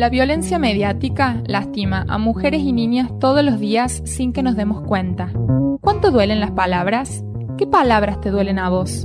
La violencia mediática lastima a mujeres y niñas todos los días sin que nos demos cuenta. ¿Cuánto duelen las palabras? ¿Qué palabras te duelen a vos?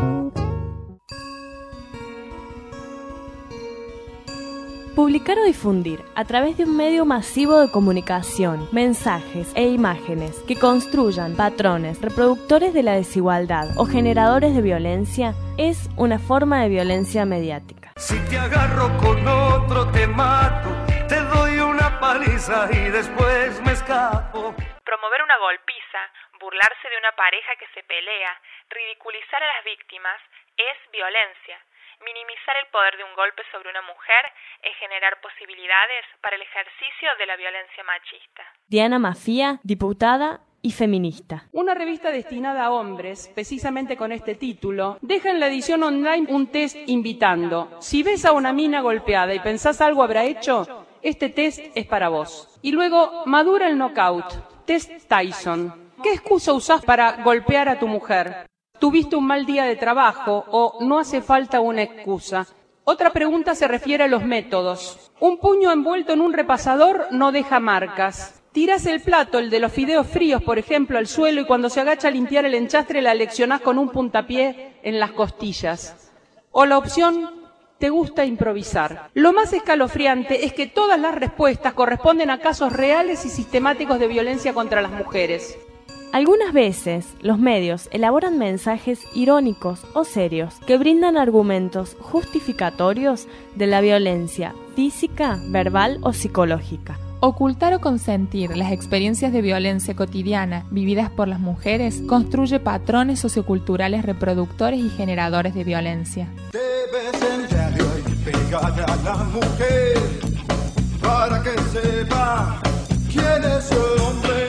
Publicar o difundir a través de un medio masivo de comunicación, mensajes e imágenes que construyan patrones reproductores de la desigualdad o generadores de violencia es una forma de violencia mediática. Si te agarro con otro te mato, te doy una paliza y después me escapo. Promover una golpiza, burlarse de una pareja que se pelea, ridiculizar a las víctimas es violencia. Minimizar el poder de un golpe sobre una mujer es generar posibilidades para el ejercicio de la violencia machista. Diana Mafía, diputada y feminista. Una revista destinada a hombres, precisamente con este título, deja en la edición online un test invitando: si ves a una mina golpeada y pensás algo habrá hecho, este test es para vos. Y luego madura el knockout, test Tyson. ¿Qué excusa usás para golpear a tu mujer? ¿Tuviste un mal día de trabajo o no hace falta una excusa? Otra pregunta se refiere a los métodos. Un puño envuelto en un repasador no deja marcas. Tirás el plato, el de los fideos fríos, por ejemplo, al suelo y cuando se agacha a limpiar el enchastre la leccionás con un puntapié en las costillas. O la opción, te gusta improvisar. Lo más escalofriante es que todas las respuestas corresponden a casos reales y sistemáticos de violencia contra las mujeres. Algunas veces, los medios elaboran mensajes irónicos o serios que brindan argumentos justificatorios de la violencia física, verbal o psicológica. Ocultar o consentir las experiencias de violencia cotidiana vividas por las mujeres construye patrones socioculturales reproductores y generadores de violencia. Debes en diario y pegar a la mujer para que sepa quién es el hombre.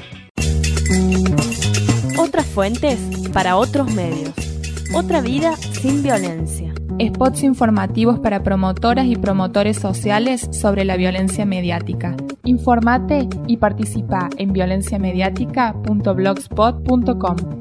Otras fuentes para otros medios. Otra vida sin violencia. Spots informativos para promotoras y promotores sociales sobre la violencia mediática. Informate y participa en violenciamediática.blogspot.com.